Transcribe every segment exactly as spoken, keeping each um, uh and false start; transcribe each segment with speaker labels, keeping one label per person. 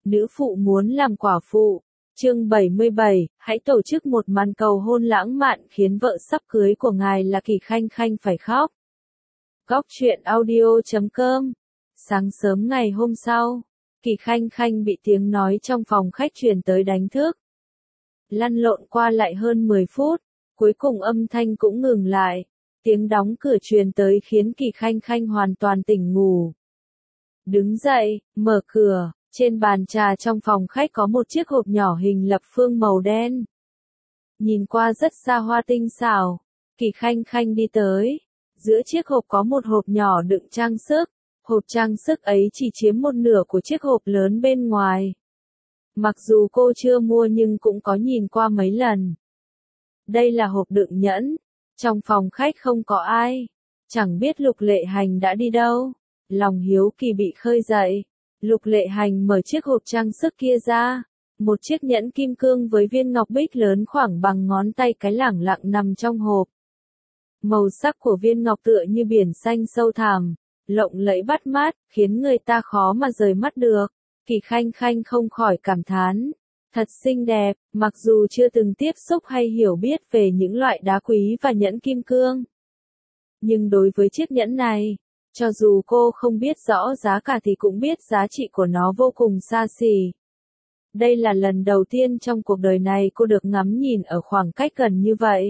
Speaker 1: Nữ phụ muốn làm quả phụ. Chương bảy mươi bảy, hãy tổ chức một màn cầu hôn lãng mạn khiến vợ sắp cưới của ngài là Kỳ Khanh Khanh phải khóc. Góc truyện audio chấm com. Sáng sớm ngày hôm sau, Kỳ Khanh Khanh bị tiếng nói trong phòng khách truyền tới đánh thức. Lăn lộn qua lại hơn mười phút, cuối cùng âm thanh cũng ngừng lại. Tiếng đóng cửa truyền tới khiến Kỳ Khanh Khanh hoàn toàn tỉnh ngủ. Đứng dậy, mở cửa, trên bàn trà trong phòng khách có một chiếc hộp nhỏ hình lập phương màu đen. Nhìn qua rất xa hoa tinh xảo, Kỳ Khanh Khanh đi tới. Giữa chiếc hộp có một hộp nhỏ đựng trang sức, hộp trang sức ấy chỉ chiếm một nửa của chiếc hộp lớn bên ngoài. Mặc dù cô chưa mua nhưng cũng có nhìn qua mấy lần. Đây là hộp đựng nhẫn. Trong phòng khách không có ai. Chẳng biết Lục Lệ Hành đã đi đâu. Lòng hiếu kỳ bị khơi dậy. Lục Lệ Hành mở chiếc hộp trang sức kia ra. Một chiếc nhẫn kim cương với viên ngọc bích lớn khoảng bằng ngón tay cái lẳng lặng nằm trong hộp. Màu sắc của viên ngọc tựa như biển xanh sâu thẳm, lộng lẫy bắt mắt, khiến người ta khó mà rời mắt được. Kỳ Khanh Khanh không khỏi cảm thán. Thật xinh đẹp, mặc dù chưa từng tiếp xúc hay hiểu biết về những loại đá quý và nhẫn kim cương. Nhưng đối với chiếc nhẫn này, cho dù cô không biết rõ giá cả thì cũng biết giá trị của nó vô cùng xa xỉ. Đây là lần đầu tiên trong cuộc đời này cô được ngắm nhìn ở khoảng cách gần như vậy.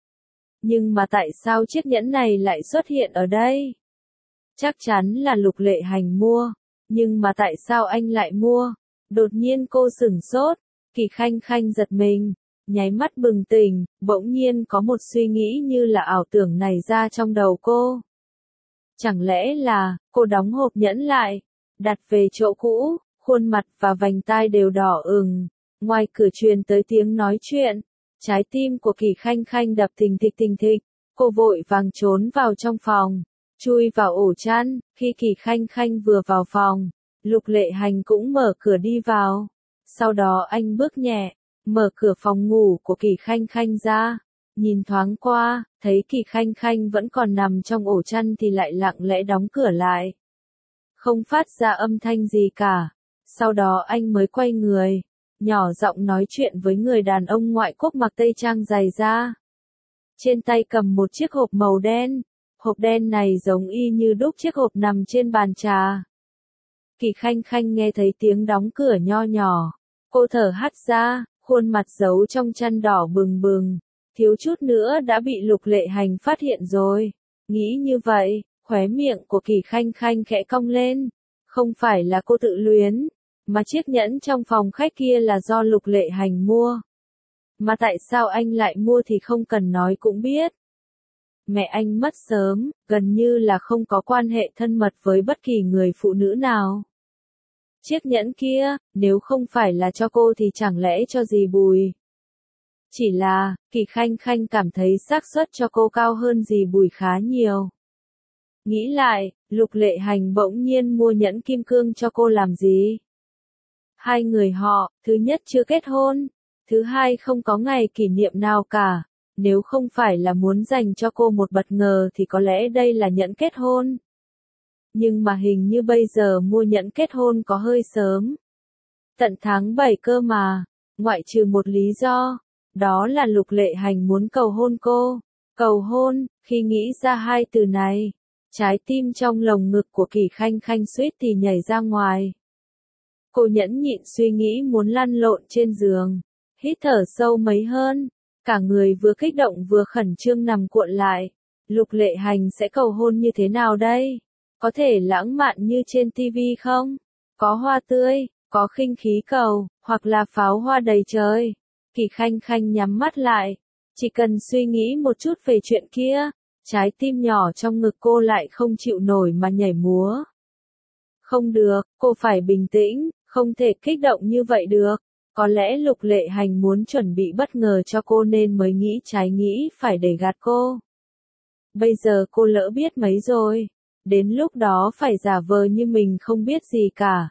Speaker 1: Nhưng mà tại sao chiếc nhẫn này lại xuất hiện ở đây? Chắc chắn là Lục Lệ Hành mua. Nhưng mà tại sao anh lại mua? Đột nhiên cô sửng sốt. Kỳ Khanh Khanh giật mình, nháy mắt bừng tỉnh, bỗng nhiên có một suy nghĩ như là ảo tưởng nảy ra trong đầu cô. Chẳng lẽ là, cô đóng hộp nhẫn lại, đặt về chỗ cũ, khuôn mặt và vành tai đều đỏ ửng. Ngoài cửa truyền tới tiếng nói chuyện, trái tim của Kỳ Khanh Khanh đập thình thịch thình thịch, cô vội vàng trốn vào trong phòng, chui vào ổ chăn. Khi Kỳ Khanh Khanh vừa vào phòng, Lục Lệ Hành cũng mở cửa đi vào. Sau đó anh bước nhẹ, mở cửa phòng ngủ của Kỳ Khanh Khanh ra, nhìn thoáng qua, thấy Kỳ Khanh Khanh vẫn còn nằm trong ổ chăn thì lại lặng lẽ đóng cửa lại. Không phát ra âm thanh gì cả. Sau đó anh mới quay người, nhỏ giọng nói chuyện với người đàn ông ngoại quốc mặc tây trang dày da. Trên tay cầm một chiếc hộp màu đen, hộp đen này giống y như đúc chiếc hộp nằm trên bàn trà. Kỳ Khanh Khanh nghe thấy tiếng đóng cửa nho nhỏ. Cô thở hắt ra, khuôn mặt giấu trong chăn đỏ bừng bừng. Thiếu chút nữa đã bị Lục Lệ Hành phát hiện rồi. Nghĩ như vậy, khóe miệng của Kỳ Khanh Khanh khẽ cong lên. Không phải là cô tự luyến, mà chiếc nhẫn trong phòng khách kia là do Lục Lệ Hành mua. Mà tại sao anh lại mua thì không cần nói cũng biết. Mẹ anh mất sớm, gần như là không có quan hệ thân mật với bất kỳ người phụ nữ nào. Chiếc nhẫn kia, nếu không phải là cho cô thì chẳng lẽ cho dì Bùi. Chỉ là, Kỳ Khanh Khanh cảm thấy xác suất cho cô cao hơn dì Bùi khá nhiều. Nghĩ lại, Lục Lệ Hành bỗng nhiên mua nhẫn kim cương cho cô làm gì? Hai người họ, thứ nhất chưa kết hôn, thứ hai không có ngày kỷ niệm nào cả. Nếu không phải là muốn dành cho cô một bất ngờ thì có lẽ đây là nhẫn kết hôn. Nhưng mà hình như bây giờ mua nhẫn kết hôn có hơi sớm. Tận tháng bảy cơ mà, ngoại trừ một lý do, đó là Lục Lệ Hành muốn cầu hôn cô. Cầu hôn, khi nghĩ ra hai từ này, trái tim trong lồng ngực của Kỳ Khanh Khanh suýt thì nhảy ra ngoài. Cô nhẫn nhịn suy nghĩ muốn lăn lộn trên giường, hít thở sâu mấy hơn, cả người vừa kích động vừa khẩn trương nằm cuộn lại. Lục Lệ Hành sẽ cầu hôn như thế nào đây? Có thể lãng mạn như trên ti vi không? Có hoa tươi, có khinh khí cầu, hoặc là pháo hoa đầy trời. Kỳ Khanh Khanh nhắm mắt lại. Chỉ cần suy nghĩ một chút về chuyện kia, trái tim nhỏ trong ngực cô lại không chịu nổi mà nhảy múa. Không được, cô phải bình tĩnh, không thể kích động như vậy được. Có lẽ Lục Lệ Hành muốn chuẩn bị bất ngờ cho cô nên mới nghĩ trái nghĩ phải để gạt cô. Bây giờ cô lỡ biết mấy rồi. Đến lúc đó phải giả vờ như mình không biết gì cả.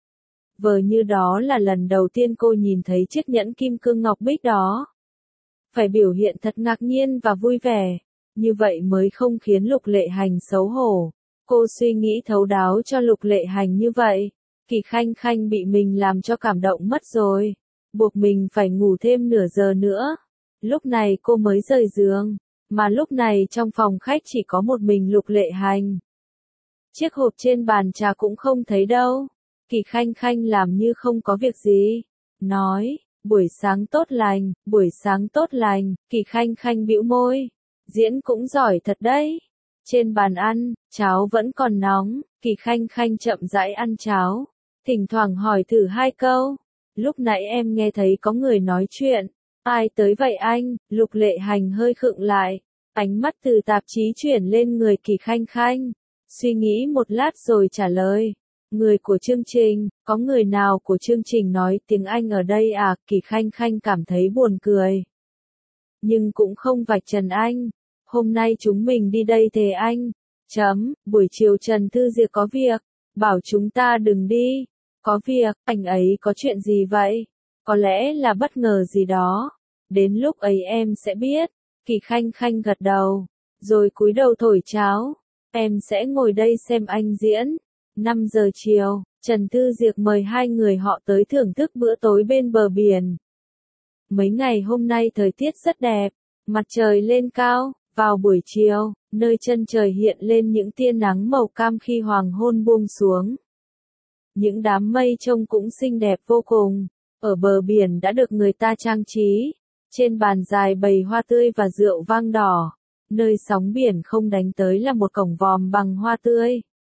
Speaker 1: Vờ như đó là lần đầu tiên cô nhìn thấy chiếc nhẫn kim cương ngọc bích đó. Phải biểu hiện thật ngạc nhiên và vui vẻ. Như vậy mới không khiến Lục Lệ Hành xấu hổ. Cô suy nghĩ thấu đáo cho Lục Lệ Hành như vậy. Kỳ Khanh Khanh bị mình làm cho cảm động mất rồi, buộc mình phải ngủ thêm nửa giờ nữa. Lúc này cô mới rời giường, mà lúc này trong phòng khách chỉ có một mình Lục Lệ Hành. Chiếc hộp trên bàn trà cũng không thấy đâu. Kỳ Khanh Khanh làm như không có việc gì, nói, buổi sáng tốt lành, buổi sáng tốt lành. Kỳ Khanh Khanh bĩu môi, diễn cũng giỏi thật đấy. Trên bàn ăn, cháo vẫn còn nóng, Kỳ Khanh Khanh chậm rãi ăn cháo, thỉnh thoảng hỏi thử hai câu. Lúc nãy em nghe thấy có người nói chuyện. Ai tới vậy anh? Lục Lệ Hành hơi khựng lại, ánh mắt từ tạp chí chuyển lên người Kỳ Khanh Khanh, suy nghĩ một lát rồi trả lời. Người của chương trình, có người nào của chương trình nói tiếng Anh ở đây à? Kỳ Khanh Khanh cảm thấy buồn cười, nhưng cũng không vạch trần anh. Hôm nay chúng mình đi đây thề anh. Chấm, buổi chiều Trần Thư Diệp có việc, bảo chúng ta đừng đi. Có việc, anh ấy có chuyện gì vậy? Có lẽ là bất ngờ gì đó. Đến lúc ấy em sẽ biết. Kỳ Khanh Khanh gật đầu, rồi cúi đầu thổi cháo. Em sẽ ngồi đây xem anh diễn. năm giờ chiều, Trần Thư Diệp mời hai người họ tới thưởng thức bữa tối bên bờ biển. Mấy ngày hôm nay thời tiết rất đẹp, mặt trời lên cao. Vào buổi chiều, nơi chân trời hiện lên những tia nắng màu cam khi hoàng hôn buông xuống. Những đám mây trông cũng xinh đẹp vô cùng. Ở bờ biển đã được người ta trang trí. Trên bàn dài bày hoa tươi và rượu vang đỏ. Nơi sóng biển không đánh tới là một cổng vòm bằng hoa tươi.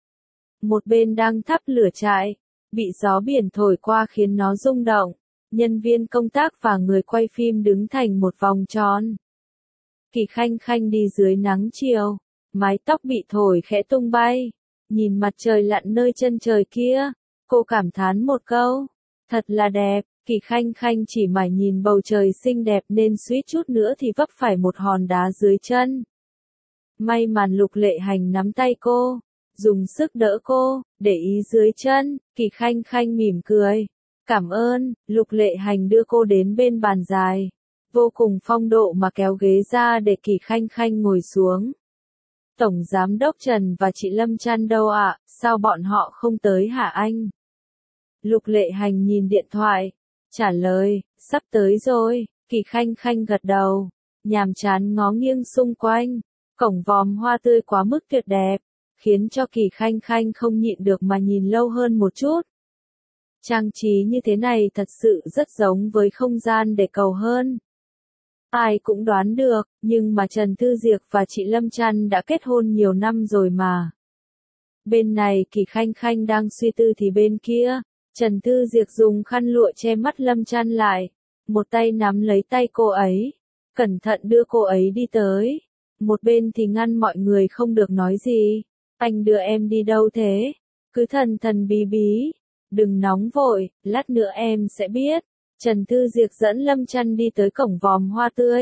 Speaker 1: Một bên đang thắp lửa trại, bị gió biển thổi qua khiến nó rung động. Nhân viên công tác và người quay phim đứng thành một vòng tròn. Kỳ Khanh Khanh đi dưới nắng chiều, mái tóc bị thổi khẽ tung bay. Nhìn mặt trời lặn nơi chân trời kia, cô cảm thán một câu, thật là đẹp. Kỳ Khanh Khanh chỉ mải nhìn bầu trời xinh đẹp nên suýt chút nữa thì vấp phải một hòn đá dưới chân. May mắn Lục Lệ Hành nắm tay cô, dùng sức đỡ cô, để ý dưới chân. Kỳ Khanh Khanh mỉm cười, cảm ơn. Lục Lệ Hành đưa cô đến bên bàn dài, vô cùng phong độ mà kéo ghế ra để Kỳ Khanh Khanh ngồi xuống. Tổng Giám đốc Trần và chị Lâm Trăn đâu ạ? Sao bọn họ không tới hả anh? Lục Lệ Hành nhìn điện thoại, trả lời, sắp tới rồi. Kỳ Khanh Khanh gật đầu, nhàm chán ngó nghiêng xung quanh. Cổng vòm hoa tươi quá mức tuyệt đẹp, khiến cho Kỳ Khanh Khanh không nhịn được mà nhìn lâu hơn một chút. Trang trí như thế này thật sự rất giống với không gian để cầu hơn. Ai cũng đoán được, nhưng mà Trần Thư Diệp và chị Lâm Trăn đã kết hôn nhiều năm rồi mà. Bên này Kỳ Khanh Khanh đang suy tư thì bên kia, Trần Thư Diệp dùng khăn lụa che mắt Lâm Trăn lại, một tay nắm lấy tay cô ấy, cẩn thận đưa cô ấy đi tới. Một bên thì ngăn mọi người không được nói gì. Anh đưa em đi đâu thế? Cứ thần thần bí bí. Đừng nóng vội, lát nữa em sẽ biết. Trần Thư Diệp dẫn Lâm Trăn đi tới cổng vòm hoa tươi.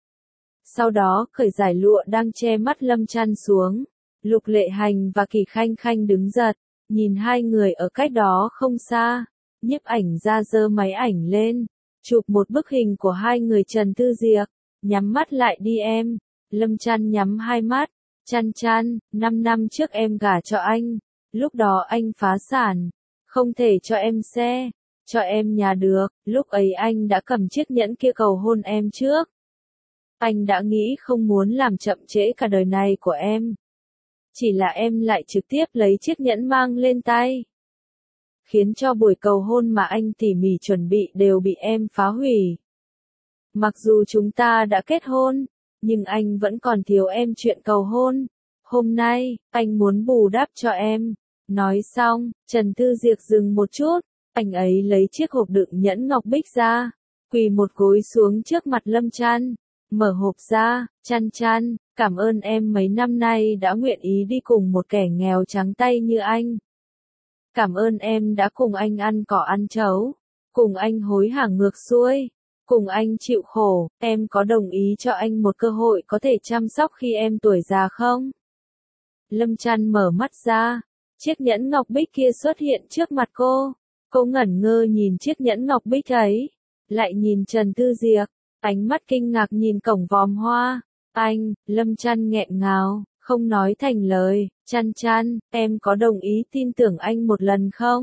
Speaker 1: Sau đó cởi giải lụa đang che mắt Lâm Trăn xuống. Lục Lệ Hành và Kỳ Khanh Khanh đứng giật, nhìn hai người ở cách đó không xa. Nhiếp ảnh ra giơ máy ảnh lên, chụp một bức hình của hai người. Trần Thư Diệp, nhắm mắt lại đi em. Lâm Trăn nhắm hai mắt, Trăn Trăn, năm năm trước em gả cho anh, lúc đó anh phá sản, không thể cho em xe, cho em nhà được, lúc ấy anh đã cầm chiếc nhẫn kia cầu hôn em trước. Anh đã nghĩ không muốn làm chậm trễ cả đời này của em. Chỉ là em lại trực tiếp lấy chiếc nhẫn mang lên tay, khiến cho buổi cầu hôn mà anh tỉ mỉ chuẩn bị đều bị em phá hủy. Mặc dù chúng ta đã kết hôn, nhưng anh vẫn còn thiếu em chuyện cầu hôn. Hôm nay, anh muốn bù đắp cho em. Nói xong, Trần Thư Diệp dừng một chút, anh ấy lấy chiếc hộp đựng nhẫn ngọc bích ra, quỳ một gối xuống trước mặt Lâm Trăn, mở hộp ra. Trăn Trăn, cảm ơn em mấy năm nay đã nguyện ý đi cùng một kẻ nghèo trắng tay như anh. Cảm ơn em đã cùng anh ăn cỏ ăn chấu, cùng anh hối hả ngược xuôi, cùng anh chịu khổ. Em có đồng ý cho anh một cơ hội có thể chăm sóc khi em tuổi già không? Lâm Trăn mở mắt ra, chiếc nhẫn ngọc bích kia xuất hiện trước mặt cô. Cô ngẩn ngơ nhìn chiếc nhẫn ngọc bích ấy, lại nhìn Trần Thư Diệp, ánh mắt kinh ngạc nhìn cổng vòm hoa. Anh, Lâm Trăn nghẹn ngào, không nói thành lời. Trăn Trăn, em có đồng ý tin tưởng anh một lần không?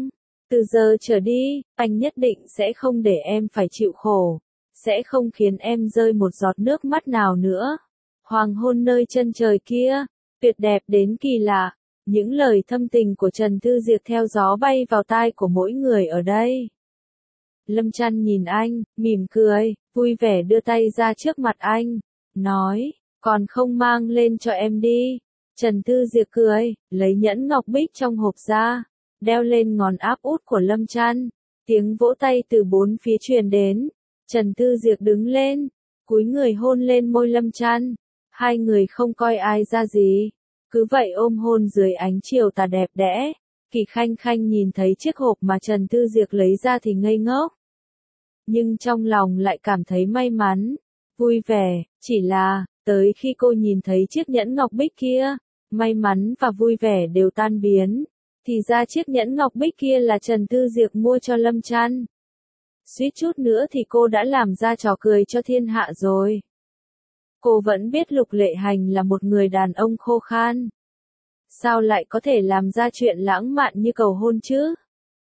Speaker 1: Từ giờ trở đi, anh nhất định sẽ không để em phải chịu khổ, sẽ không khiến em rơi một giọt nước mắt nào nữa. Hoàng hôn nơi chân trời kia, tuyệt đẹp đến kỳ lạ. Những lời thâm tình của Trần Thư Diệc theo gió bay vào tai của mỗi người ở đây. Lâm Trăn nhìn anh, mỉm cười, vui vẻ đưa tay ra trước mặt anh, nói, còn không mang lên cho em đi. Trần Thư Diệc cười, lấy nhẫn ngọc bích trong hộp ra, đeo lên ngón áp út của Lâm Trăn. Tiếng vỗ tay từ bốn phía truyền đến. Trần Thư Diệc đứng lên, cúi người hôn lên môi Lâm Trăn. Hai người không coi ai ra gì, cứ vậy ôm hôn dưới ánh chiều tà đẹp đẽ. Kỳ Khanh Khanh nhìn thấy chiếc hộp mà Trần Thư Diệc lấy ra thì ngây ngốc. Nhưng trong lòng lại cảm thấy may mắn, vui vẻ, chỉ là, tới khi cô nhìn thấy chiếc nhẫn ngọc bích kia, may mắn và vui vẻ đều tan biến. Thì ra chiếc nhẫn ngọc bích kia là Trần Thư Diệc mua cho Lâm Trăn. Suýt chút nữa thì cô đã làm ra trò cười cho thiên hạ rồi. Cô vẫn biết Lục Lệ Hành là một người đàn ông khô khan. Sao lại có thể làm ra chuyện lãng mạn như cầu hôn chứ?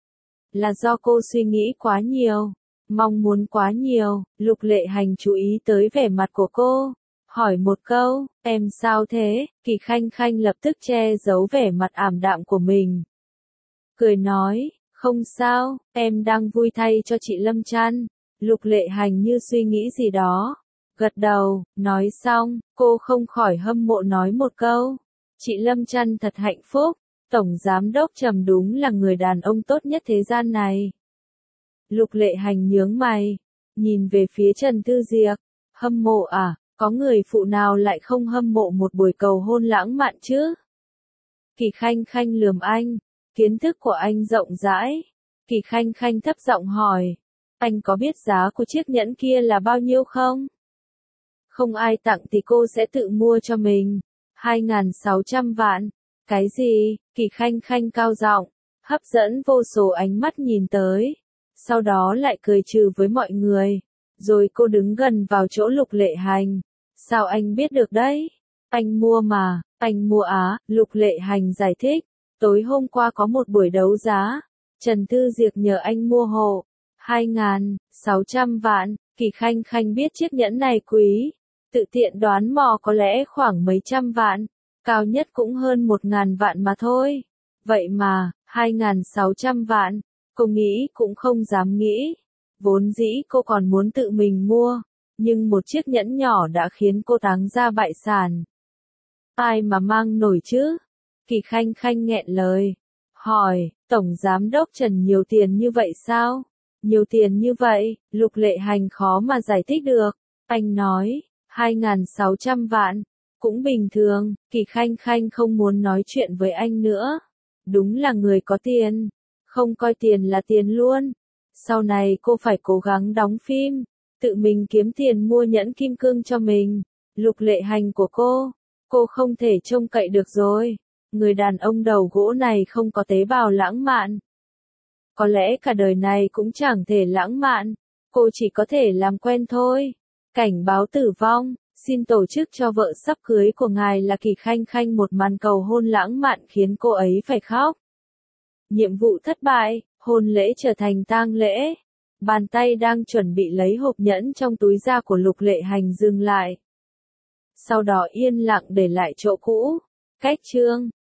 Speaker 1: Là do cô suy nghĩ quá nhiều, mong muốn quá nhiều. Lục Lệ Hành chú ý tới vẻ mặt của cô, hỏi một câu, em sao thế? Kỳ Khanh Khanh lập tức che giấu vẻ mặt ảm đạm của mình. Cười nói, không sao, em đang vui thay cho chị Lâm Trăn. Lục Lệ Hành như suy nghĩ gì đó, gật đầu, nói xong, cô không khỏi hâm mộ nói một câu. Chị Lâm Trăn thật hạnh phúc, Tổng Giám Đốc Trầm đúng là người đàn ông tốt nhất thế gian này. Lục Lệ Hành nhướng mày, nhìn về phía Trần Thư Diệc, hâm mộ à, có người phụ nào lại không hâm mộ một buổi cầu hôn lãng mạn chứ? Kỳ Khanh Khanh lườm anh, kiến thức của anh rộng rãi. Kỳ Khanh Khanh thấp giọng hỏi, anh có biết giá của chiếc nhẫn kia là bao nhiêu không? Không ai tặng thì cô sẽ tự mua cho mình. hai nghìn sáu trăm vạn. Cái gì? Kỳ Khanh Khanh cao giọng, hấp dẫn vô số ánh mắt nhìn tới. Sau đó lại cười trừ với mọi người. Rồi cô đứng gần vào chỗ Lục Lệ Hành. Sao anh biết được đấy? Anh mua mà, anh mua á, Lục Lệ Hành giải thích. Tối hôm qua có một buổi đấu giá. Trần Thư Diệc nhờ anh mua hộ. hai nghìn sáu trăm vạn. Kỳ Khanh Khanh biết chiếc nhẫn này quý. Tự tiện đoán mò có lẽ khoảng mấy trăm vạn, cao nhất cũng hơn một ngàn vạn mà thôi. Vậy mà, hai nghìn sáu trăm vạn, cô nghĩ cũng không dám nghĩ. Vốn dĩ cô còn muốn tự mình mua, nhưng một chiếc nhẫn nhỏ đã khiến cô táng ra bại sản. Ai mà mang nổi chứ? Kỳ Khanh Khanh nghẹn lời, hỏi, Tổng Giám Đốc Trần nhiều tiền như vậy sao? Nhiều tiền như vậy, Lục Lệ Hành khó mà giải thích được. Anh nói, hai nghìn sáu trăm vạn, cũng bình thường. Kỳ Khanh Khanh không muốn nói chuyện với anh nữa. Đúng là người có tiền, không coi tiền là tiền luôn. Sau này cô phải cố gắng đóng phim, tự mình kiếm tiền mua nhẫn kim cương cho mình. Lục Lệ Hành của cô, cô không thể trông cậy được rồi. Người đàn ông đầu gỗ này không có tế bào lãng mạn. Có lẽ cả đời này cũng chẳng thể lãng mạn. Cô chỉ có thể làm quen thôi. Cảnh báo tử vong, xin tổ chức cho vợ sắp cưới của ngài là Kỳ Khanh Khanh một màn cầu hôn lãng mạn khiến cô ấy phải khóc. Nhiệm vụ thất bại, hôn lễ trở thành tang lễ. Bàn tay đang chuẩn bị lấy hộp nhẫn trong túi da của Lục Lệ Hành dừng lại. Sau đó yên lặng để lại chỗ cũ. Cách chương